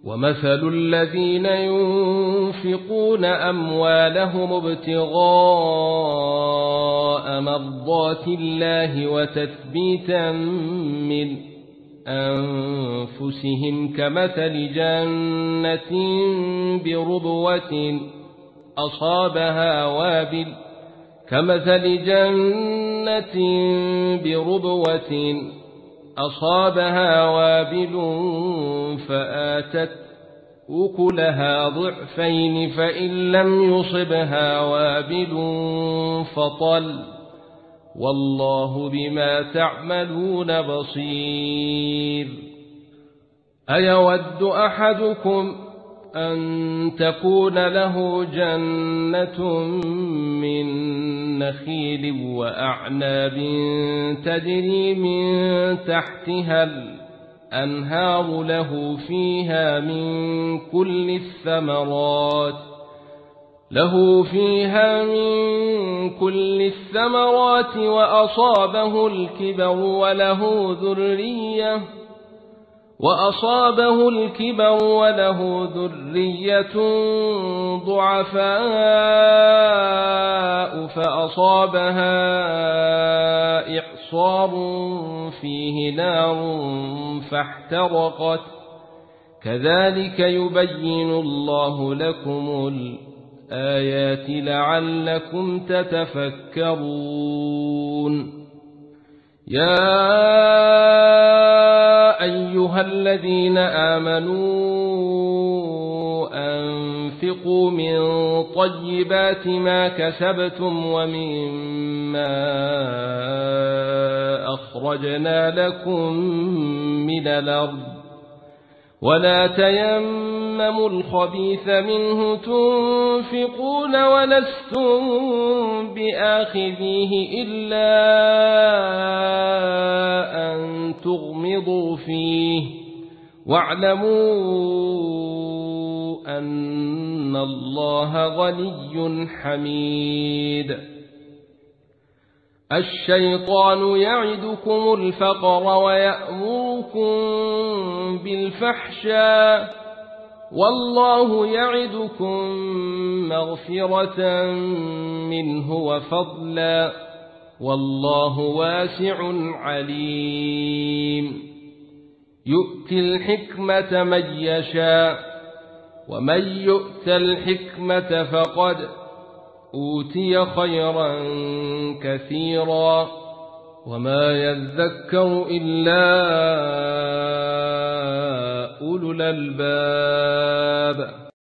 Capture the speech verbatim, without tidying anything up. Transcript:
ومثل الذين ينفقون أموالهم ابتغاء مرضات الله وتثبيتا من أنفسهم كمثل جنة بربوة أصابها وابل كمثل جنة بربوة أصابها وابل فآتت أكلها ضعفين فإن لم يصبها وابل فطل والله بما تعملون بصير. أيود أحدكم أن تكون له جنة من نخيل وأعناب تجري من تحتها الأنهار له فيها من كل الثمرات له فيها من كل الثمرات وأصابه الكبر وله ذرية وأصابه الكبر وله ذرية ضعفاء فأصابها إعصار فيه نار فاحترقت كذلك يبين الله لكم الآيات لعلكم تتفكرون. يا أيها الذين آمنوا أنفقوا من طيبات ما كسبتم ومما أخرجنا لكم من الأرض ولا تيمموا الخبيث منه تنفقون ولستم بآخذيه إلا أن تغمضوا فيه واعلموا أن الله غني حميد. الشيطان يعدكم الفقر ويأمركم بالفحشاء والله يعدكم مغفرة منه وفضلا والله واسع عليم. يؤتي الحكمة من يشاء ومن يؤت الحكمة فقد أوتي خيرا كثيرا وما يذكر إلا أولو الألباب.